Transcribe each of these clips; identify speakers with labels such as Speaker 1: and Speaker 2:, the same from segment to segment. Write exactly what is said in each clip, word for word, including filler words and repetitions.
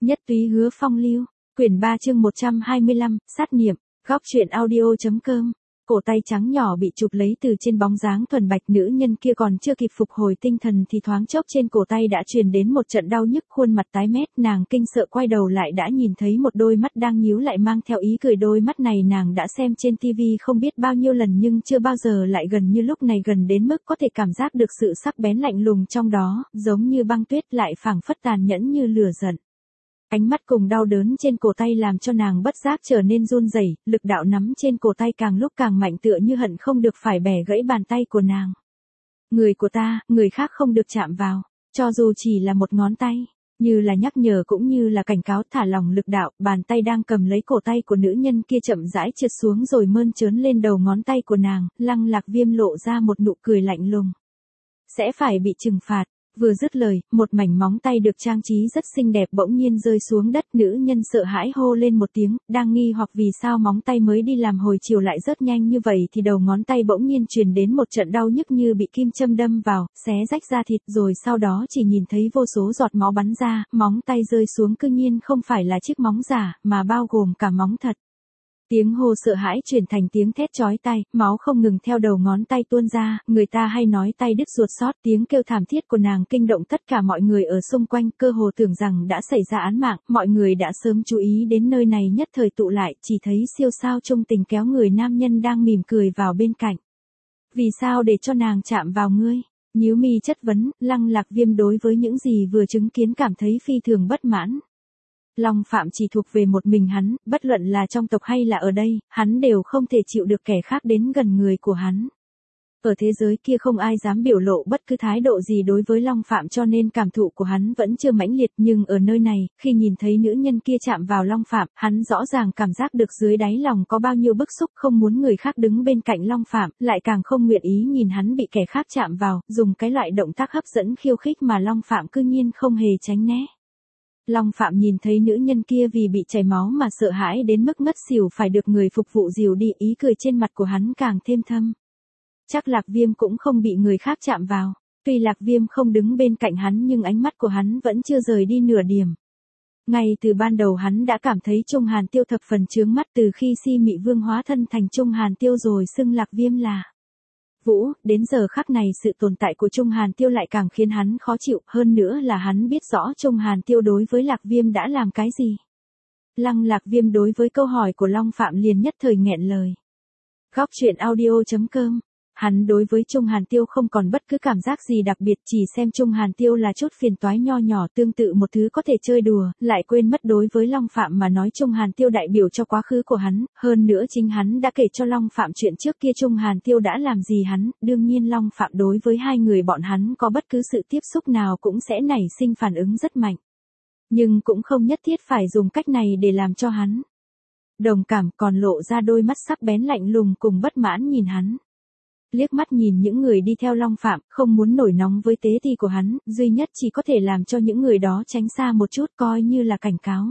Speaker 1: Nhất túy hứa phong lưu, quyển ba chương một trăm hai mươi lăm, sát niệm, góc truyện audio.com. Cổ tay trắng nhỏ bị chụp lấy từ trên bóng dáng thuần bạch, nữ nhân kia còn chưa kịp phục hồi tinh thần thì thoáng chốc trên cổ tay đã truyền đến một trận đau nhức, khuôn mặt tái mét, nàng kinh sợ quay đầu lại đã nhìn thấy một đôi mắt đang nhíu lại mang theo ý cười. Đôi mắt này nàng đã xem trên tivi không biết bao nhiêu lần nhưng chưa bao giờ lại gần như lúc này, gần đến mức có thể cảm giác được sự sắc bén lạnh lùng trong đó, giống như băng tuyết lại phảng phất tàn nhẫn như lửa giận. Ánh mắt cùng đau đớn trên cổ tay làm cho nàng bất giác trở nên run rẩy, lực đạo nắm trên cổ tay càng lúc càng mạnh, tựa như hận không được phải bẻ gãy bàn tay của nàng. Người của ta, người khác không được chạm vào, cho dù chỉ là một ngón tay, như là nhắc nhở cũng như là cảnh cáo. Thả lỏng lực đạo, bàn tay đang cầm lấy cổ tay của nữ nhân kia chậm rãi trượt xuống rồi mơn trớn lên đầu ngón tay của nàng. Lăng Lạc Viêm lộ ra một nụ cười lạnh lùng. Sẽ phải bị trừng phạt. Vừa dứt lời, một mảnh móng tay được trang trí rất xinh đẹp bỗng nhiên rơi xuống đất. Nữ nhân sợ hãi hô lên một tiếng, đang nghi hoặc vì sao móng tay mới đi làm hồi chiều lại rớt nhanh như vậy thì đầu ngón tay bỗng nhiên truyền đến một trận đau nhức như bị kim châm đâm vào, xé rách da thịt, rồi sau đó chỉ nhìn thấy vô số giọt máu bắn ra. Móng tay rơi xuống cư nhiên không phải là chiếc móng giả, mà bao gồm cả móng thật. Tiếng hô sợ hãi chuyển thành tiếng thét chói tai, máu không ngừng theo đầu ngón tay tuôn ra, người ta hay nói tay đứt ruột sót. Tiếng kêu thảm thiết của nàng kinh động tất cả mọi người ở xung quanh, cơ hồ tưởng rằng đã xảy ra án mạng. Mọi người đã sớm chú ý đến nơi này nhất thời tụ lại, chỉ thấy siêu sao trung tình kéo người nam nhân đang mỉm cười vào bên cạnh. Vì sao để cho nàng chạm vào ngươi? Nhíu mi chất vấn. Lăng Lạc Viêm đối với những gì vừa chứng kiến cảm thấy phi thường bất mãn. Long Phạm chỉ thuộc về một mình hắn, bất luận là trong tộc hay là ở đây, hắn đều không thể chịu được kẻ khác đến gần người của hắn. Ở thế giới kia không ai dám biểu lộ bất cứ thái độ gì đối với Long Phạm, cho nên cảm thụ của hắn vẫn chưa mãnh liệt, nhưng ở nơi này, khi nhìn thấy nữ nhân kia chạm vào Long Phạm, hắn rõ ràng cảm giác được dưới đáy lòng có bao nhiêu bức xúc, không muốn người khác đứng bên cạnh Long Phạm, lại càng không nguyện ý nhìn hắn bị kẻ khác chạm vào, dùng cái loại động tác hấp dẫn khiêu khích mà Long Phạm cư nhiên không hề tránh né. Long Phạm nhìn thấy nữ nhân kia vì bị chảy máu mà sợ hãi đến mức ngất xỉu phải được người phục vụ dìu đi, ý cười trên mặt của hắn càng thêm thâm. Chắc Lạc Viêm cũng không bị người khác chạm vào. Tuy Lạc Viêm không đứng bên cạnh hắn nhưng ánh mắt của hắn vẫn chưa rời đi nửa điểm. Ngay từ ban đầu hắn đã cảm thấy Trung Hàn Tiêu thập phần chướng mắt, từ khi Si Mị Vương hóa thân thành Trung Hàn Tiêu rồi xưng Lạc Viêm là Vũ, đến giờ khắc này sự tồn tại của Trung Hàn Tiêu lại càng khiến hắn khó chịu, hơn nữa là hắn biết rõ Trung Hàn Tiêu đối với Lạc Viêm đã làm cái gì. Lăng Lạc Viêm đối với câu hỏi của Long Phạm liền nhất thời nghẹn lời. Góc truyện audio.com. Hắn đối với Trung Hàn Tiêu không còn bất cứ cảm giác gì đặc biệt, chỉ xem Trung Hàn Tiêu là chút phiền toái nho nhỏ, tương tự một thứ có thể chơi đùa, lại quên mất đối với Long Phạm mà nói Trung Hàn Tiêu đại biểu cho quá khứ của hắn, hơn nữa chính hắn đã kể cho Long Phạm chuyện trước kia Trung Hàn Tiêu đã làm gì hắn, đương nhiên Long Phạm đối với hai người bọn hắn có bất cứ sự tiếp xúc nào cũng sẽ nảy sinh phản ứng rất mạnh. Nhưng cũng không nhất thiết phải dùng cách này để làm cho hắn đồng cảm, còn lộ ra đôi mắt sắc bén lạnh lùng cùng bất mãn nhìn hắn. Liếc mắt nhìn những người đi theo Long Phạm, không muốn nổi nóng với tế ti của hắn, duy nhất chỉ có thể làm cho những người đó tránh xa một chút, coi như là cảnh cáo.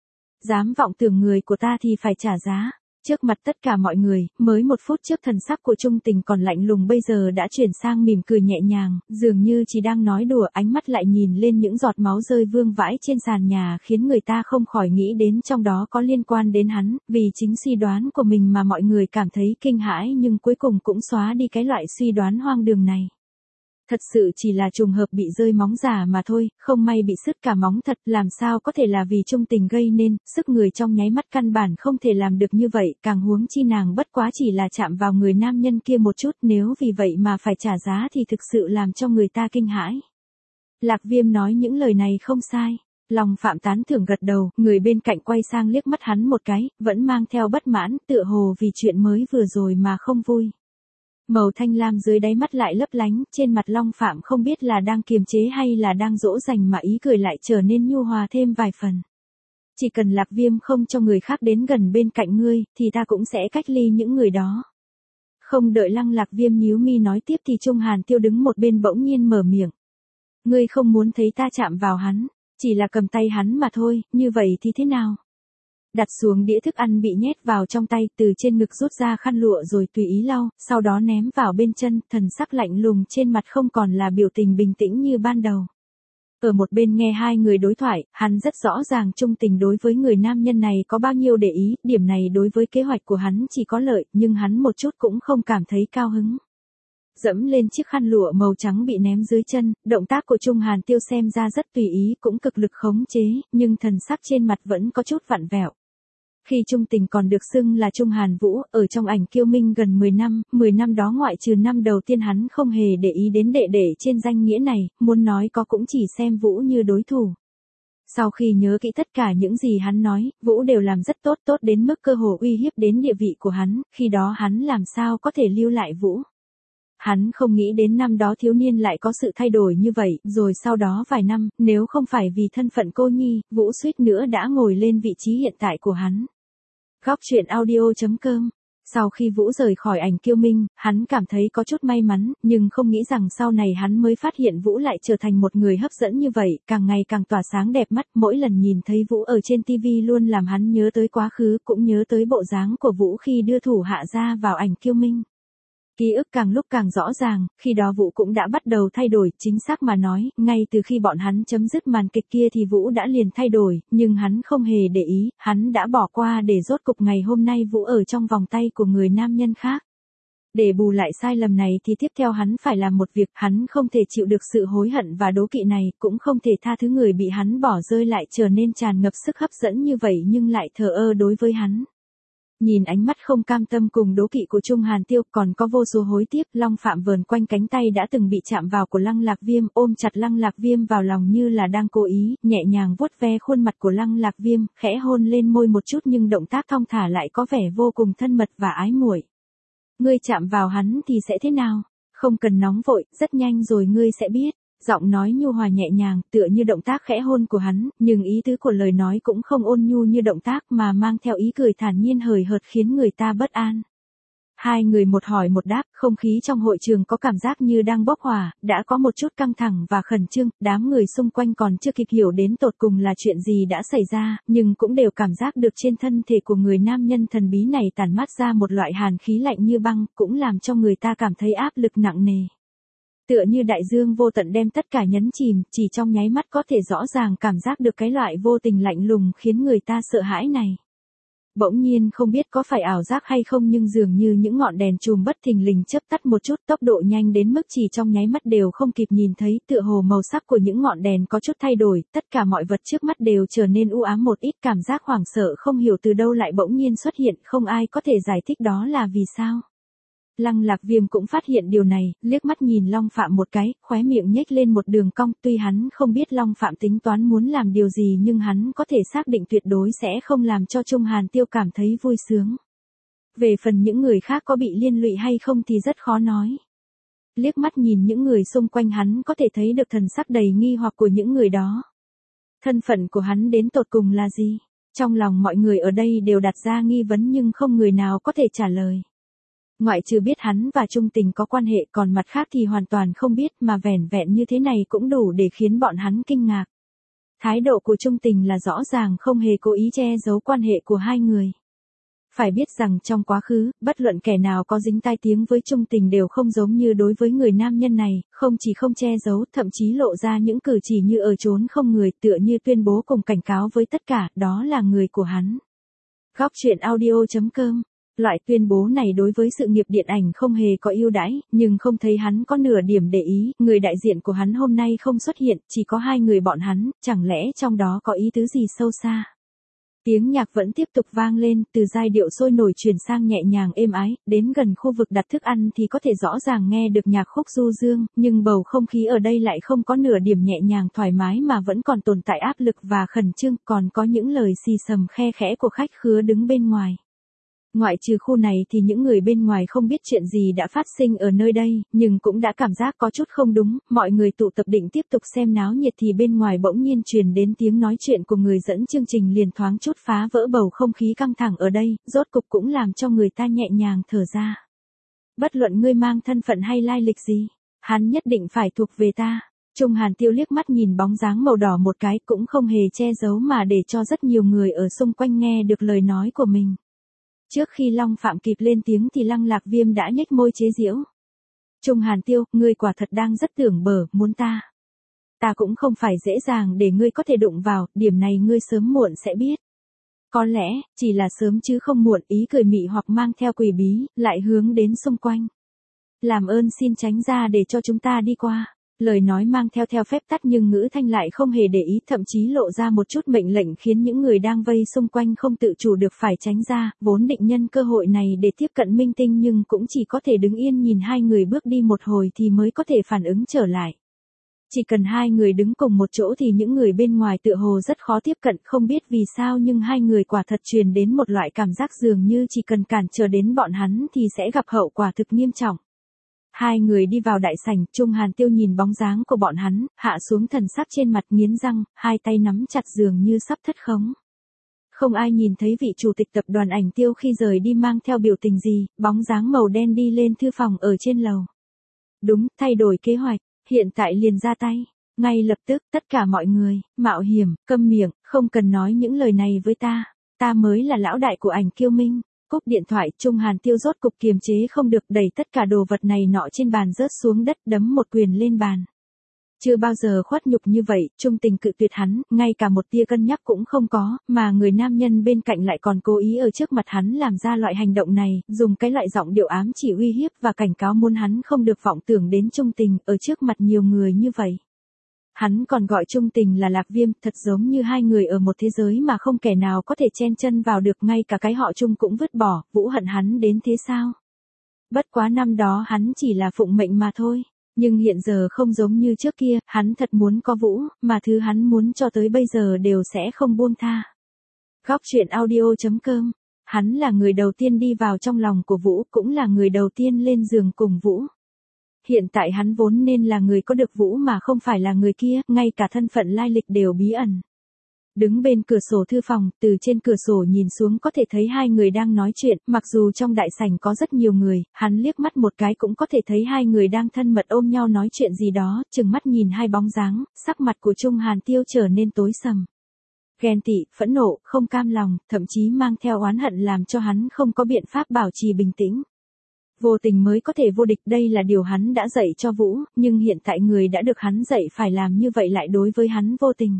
Speaker 1: Dám vọng tưởng người của ta thì phải trả giá. Trước mặt tất cả mọi người, mới một phút trước thần sắc của Trung Tình còn lạnh lùng bây giờ đã chuyển sang mỉm cười nhẹ nhàng, dường như chỉ đang nói đùa, ánh mắt lại nhìn lên những giọt máu rơi vương vãi trên sàn nhà khiến người ta không khỏi nghĩ đến trong đó có liên quan đến hắn, vì chính suy đoán của mình mà mọi người cảm thấy kinh hãi nhưng cuối cùng cũng xóa đi cái loại suy đoán hoang đường này. Thật sự chỉ là trùng hợp bị rơi móng giả mà thôi, không may bị sứt cả móng thật, làm sao có thể là vì Trung Tình gây nên, sức người trong nháy mắt căn bản không thể làm được như vậy, càng huống chi nàng bất quá chỉ là chạm vào người nam nhân kia một chút, nếu vì vậy mà phải trả giá thì thực sự làm cho người ta kinh hãi. Lạc Viêm nói những lời này không sai. Long Phạm tán thưởng gật đầu, người bên cạnh quay sang liếc mắt hắn một cái, vẫn mang theo bất mãn, tựa hồ vì chuyện mới vừa rồi mà không vui. Màu thanh lam dưới đáy mắt lại lấp lánh, trên mặt Long Phạm không biết là đang kiềm chế hay là đang dỗ dành mà ý cười lại trở nên nhu hòa thêm vài phần. Chỉ cần Lạc Viêm không cho người khác đến gần bên cạnh ngươi, thì ta cũng sẽ cách ly những người đó. Không đợi Lăng Lạc Viêm nhíu mi nói tiếp thì Trung Hàn Tiêu đứng một bên bỗng nhiên mở miệng. Ngươi không muốn thấy ta chạm vào hắn, chỉ là cầm tay hắn mà thôi, như vậy thì thế nào? Đặt xuống đĩa thức ăn bị nhét vào trong tay, từ trên ngực rút ra khăn lụa rồi tùy ý lau, sau đó ném vào bên chân, thần sắc lạnh lùng trên mặt không còn là biểu tình bình tĩnh như ban đầu. Ở một bên nghe hai người đối thoại, hắn rất rõ ràng Trung Tình đối với người nam nhân này có bao nhiêu để ý, điểm này đối với kế hoạch của hắn chỉ có lợi, nhưng hắn một chút cũng không cảm thấy cao hứng. Dẫm lên chiếc khăn lụa màu trắng bị ném dưới chân, động tác của Trung Hàn Tiêu xem ra rất tùy ý, cũng cực lực khống chế, nhưng thần sắc trên mặt vẫn có chút vặn vẹo. Khi Trung Tình còn được xưng là Trung Hàn Vũ, ở trong ảnh Kiêu Minh gần mười năm, mười năm đó ngoại trừ năm đầu tiên hắn không hề để ý đến đệ đệ trên danh nghĩa này, muốn nói có cũng chỉ xem Vũ như đối thủ. Sau khi nhớ kỹ tất cả những gì hắn nói, Vũ đều làm rất tốt, tốt đến mức cơ hồ uy hiếp đến địa vị của hắn, khi đó hắn làm sao có thể lưu lại Vũ. Hắn không nghĩ đến năm đó thiếu niên lại có sự thay đổi như vậy, rồi sau đó vài năm, nếu không phải vì thân phận cô nhi, Vũ suýt nữa đã ngồi lên vị trí hiện tại của hắn. Góc truyện audio chấm com. Sau khi Vũ rời khỏi ảnh Kiêu Minh, hắn cảm thấy có chút may mắn, nhưng không nghĩ rằng sau này hắn mới phát hiện Vũ lại trở thành một người hấp dẫn như vậy, càng ngày càng tỏa sáng đẹp mắt, mỗi lần nhìn thấy Vũ ở trên ti vi luôn làm hắn nhớ tới quá khứ, cũng nhớ tới bộ dáng của Vũ khi đưa thủ hạ ra vào ảnh Kiêu Minh. Ký ức càng lúc càng rõ ràng, khi đó Vũ cũng đã bắt đầu thay đổi, chính xác mà nói, ngay từ khi bọn hắn chấm dứt màn kịch kia thì Vũ đã liền thay đổi, nhưng hắn không hề để ý, hắn đã bỏ qua để rốt cục ngày hôm nay Vũ ở trong vòng tay của người nam nhân khác. Để bù lại sai lầm này thì tiếp theo hắn phải làm một việc, hắn không thể chịu được sự hối hận và đố kỵ này, cũng không thể tha thứ người bị hắn bỏ rơi lại trở nên tràn ngập sức hấp dẫn như vậy nhưng lại thờ ơ đối với hắn. Nhìn ánh mắt không cam tâm cùng đố kỵ của Trung Hàn Tiêu, còn có vô số hối tiếc, Long Phạm vờn quanh cánh tay đã từng bị chạm vào của Lăng Lạc Viêm, ôm chặt Lăng Lạc Viêm vào lòng như là đang cố ý, nhẹ nhàng vuốt ve khuôn mặt của Lăng Lạc Viêm, khẽ hôn lên môi một chút nhưng động tác thong thả lại có vẻ vô cùng thân mật và ái muội. Ngươi chạm vào hắn thì sẽ thế nào? Không cần nóng vội, rất nhanh rồi ngươi sẽ biết. Giọng nói nhu hòa nhẹ nhàng, tựa như động tác khẽ hôn của hắn, nhưng ý tứ của lời nói cũng không ôn nhu như động tác mà mang theo ý cười thản nhiên hời hợt khiến người ta bất an. Hai người một hỏi một đáp, không khí trong hội trường có cảm giác như đang bốc hỏa, đã có một chút căng thẳng và khẩn trương, đám người xung quanh còn chưa kịp hiểu đến tột cùng là chuyện gì đã xảy ra, nhưng cũng đều cảm giác được trên thân thể của người nam nhân thần bí này tản mát ra một loại hàn khí lạnh như băng, cũng làm cho người ta cảm thấy áp lực nặng nề. Tựa như đại dương vô tận đem tất cả nhấn chìm, chỉ trong nháy mắt có thể rõ ràng cảm giác được cái loại vô tình lạnh lùng khiến người ta sợ hãi này. Bỗng nhiên không biết có phải ảo giác hay không nhưng dường như những ngọn đèn chùm bất thình lình chớp tắt một chút, tốc độ nhanh đến mức chỉ trong nháy mắt đều không kịp nhìn thấy, tựa hồ màu sắc của những ngọn đèn có chút thay đổi, tất cả mọi vật trước mắt đều trở nên u ám một ít, cảm giác hoảng sợ không hiểu từ đâu lại bỗng nhiên xuất hiện, không ai có thể giải thích đó là vì sao. Lăng Lạc Viêm cũng phát hiện điều này, liếc mắt nhìn Long Phạm một cái, khóe miệng nhếch lên một đường cong, tuy hắn không biết Long Phạm tính toán muốn làm điều gì nhưng hắn có thể xác định tuyệt đối sẽ không làm cho Trung Hàn Tiêu cảm thấy vui sướng. Về phần những người khác có bị liên lụy hay không thì rất khó nói. Liếc mắt nhìn những người xung quanh hắn có thể thấy được thần sắc đầy nghi hoặc của những người đó. Thân phận của hắn đến tột cùng là gì? Trong lòng mọi người ở đây đều đặt ra nghi vấn nhưng không người nào có thể trả lời. Ngoại trừ biết hắn và Trung Tình có quan hệ còn mặt khác thì hoàn toàn không biết mà vẻn vẹn như thế này cũng đủ để khiến bọn hắn kinh ngạc. Thái độ của Trung Tình là rõ ràng không hề cố ý che giấu quan hệ của hai người. Phải biết rằng trong quá khứ, bất luận kẻ nào có dính tai tiếng với Trung Tình đều không giống như đối với người nam nhân này, không chỉ không che giấu, thậm chí lộ ra những cử chỉ như ở chốn không người, tựa như tuyên bố cùng cảnh cáo với tất cả, đó là người của hắn. Góc truyện audio chấm com. Loại tuyên bố này đối với sự nghiệp điện ảnh không hề có ưu đãi, nhưng không thấy hắn có nửa điểm để ý, người đại diện của hắn hôm nay không xuất hiện, chỉ có hai người bọn hắn, chẳng lẽ trong đó có ý tứ gì sâu xa. Tiếng nhạc vẫn tiếp tục vang lên, từ giai điệu sôi nổi chuyển sang nhẹ nhàng êm ái, đến gần khu vực đặt thức ăn thì có thể rõ ràng nghe được nhạc khúc du dương, nhưng bầu không khí ở đây lại không có nửa điểm nhẹ nhàng thoải mái mà vẫn còn tồn tại áp lực và khẩn trương, còn có những lời xì xầm khe khẽ của khách khứa đứng bên ngoài. Ngoại trừ khu này thì những người bên ngoài không biết chuyện gì đã phát sinh ở nơi đây, nhưng cũng đã cảm giác có chút không đúng, mọi người tụ tập định tiếp tục xem náo nhiệt thì bên ngoài bỗng nhiên truyền đến tiếng nói chuyện của người dẫn chương trình liền thoáng chút phá vỡ bầu không khí căng thẳng ở đây, rốt cục cũng làm cho người ta nhẹ nhàng thở ra. Bất luận ngươi mang thân phận hay lai lịch gì, hắn nhất định phải thuộc về ta. Trung Hàn Tiêu liếc mắt nhìn bóng dáng màu đỏ một cái cũng không hề che giấu mà để cho rất nhiều người ở xung quanh nghe được lời nói của mình. Trước khi Long Phạm kịp lên tiếng thì Lăng Lạc Viêm đã nhếch môi chế giễu. Trung Hàn Tiêu, ngươi quả thật đang rất tưởng bở, muốn ta. ta cũng không phải dễ dàng để ngươi có thể đụng vào, điểm này ngươi sớm muộn sẽ biết. Có lẽ, chỉ là sớm chứ không muộn, ý cười mị hoặc mang theo quỷ bí, lại hướng đến xung quanh. Làm ơn xin tránh ra để cho chúng ta đi qua. Lời nói mang theo theo phép tắc nhưng ngữ thanh lại không hề để ý, thậm chí lộ ra một chút mệnh lệnh khiến những người đang vây xung quanh không tự chủ được phải tránh ra, vốn định nhân cơ hội này để tiếp cận Minh Tinh nhưng cũng chỉ có thể đứng yên nhìn hai người bước đi một hồi thì mới có thể phản ứng trở lại. Chỉ cần hai người đứng cùng một chỗ thì những người bên ngoài tựa hồ rất khó tiếp cận, không biết vì sao nhưng hai người quả thật truyền đến một loại cảm giác dường như chỉ cần cản trở đến bọn hắn thì sẽ gặp hậu quả thực nghiêm trọng. Hai người đi vào đại sảnh, Trung Hàn Tiêu nhìn bóng dáng của bọn hắn, hạ xuống thần sắc trên mặt nghiến răng, hai tay nắm chặt dường như sắp thất khống. Không ai nhìn thấy vị chủ tịch tập đoàn Ảnh Tiêu khi rời đi mang theo biểu tình gì, bóng dáng màu đen đi lên thư phòng ở trên lầu. Đúng, thay đổi kế hoạch, hiện tại liền ra tay. Ngay lập tức, tất cả mọi người, mạo hiểm, câm miệng, không cần nói những lời này với ta. Ta mới là lão đại của Ảnh Kiêu Minh. Cúp điện thoại, Trung Hàn Tiêu rốt cục kiềm chế không được, đẩy tất cả đồ vật này nọ trên bàn rớt xuống đất, đấm một quyền lên bàn. Chưa bao giờ khuất nhục như vậy, Trung Tình cự tuyệt hắn, ngay cả một tia cân nhắc cũng không có, mà người nam nhân bên cạnh lại còn cố ý ở trước mặt hắn làm ra loại hành động này, dùng cái loại giọng điệu ám chỉ uy hiếp và cảnh cáo muốn hắn không được vọng tưởng đến Trung Tình ở trước mặt nhiều người như vậy. Hắn còn gọi Trung Tình là Lạc Viêm, thật giống như hai người ở một thế giới mà không kẻ nào có thể chen chân vào được, ngay cả cái họ Trung cũng vứt bỏ, Vũ hận hắn đến thế sao? Bất quá năm đó hắn chỉ là phụng mệnh mà thôi, nhưng hiện giờ không giống như trước kia, hắn thật muốn có Vũ, mà thứ hắn muốn cho tới bây giờ đều sẽ không buông tha. Góc truyện audio chấm com, hắn là người đầu tiên đi vào trong lòng của Vũ, cũng là người đầu tiên lên giường cùng Vũ. Hiện tại hắn vốn nên là người có được Vũ mà không phải là người kia, ngay cả thân phận lai lịch đều bí ẩn. Đứng bên cửa sổ thư phòng, từ trên cửa sổ nhìn xuống có thể thấy hai người đang nói chuyện, mặc dù trong đại sảnh có rất nhiều người, hắn liếc mắt một cái cũng có thể thấy hai người đang thân mật ôm nhau nói chuyện gì đó, chừng mắt nhìn hai bóng dáng, sắc mặt của Trung Hàn Tiêu trở nên tối sầm. Ghen tị, phẫn nộ, không cam lòng, thậm chí mang theo oán hận làm cho hắn không có biện pháp bảo trì bình tĩnh. Vô tình mới có thể vô địch, đây là điều hắn đã dạy cho Vũ, nhưng hiện tại người đã được hắn dạy phải làm như vậy lại đối với hắn vô tình.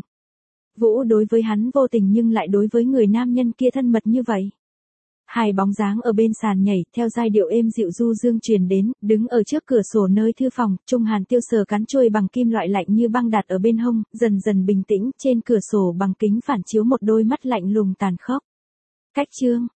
Speaker 1: Vũ đối với hắn vô tình nhưng lại đối với người nam nhân kia thân mật như vậy. Hai bóng dáng ở bên sàn nhảy, theo giai điệu êm dịu du dương truyền đến, đứng ở trước cửa sổ nơi thư phòng, Trung Hàn Tiêu sờ cán chuôi bằng kim loại lạnh như băng đặt ở bên hông, dần dần bình tĩnh, trên cửa sổ bằng kính phản chiếu một đôi mắt lạnh lùng tàn khốc. Cách chương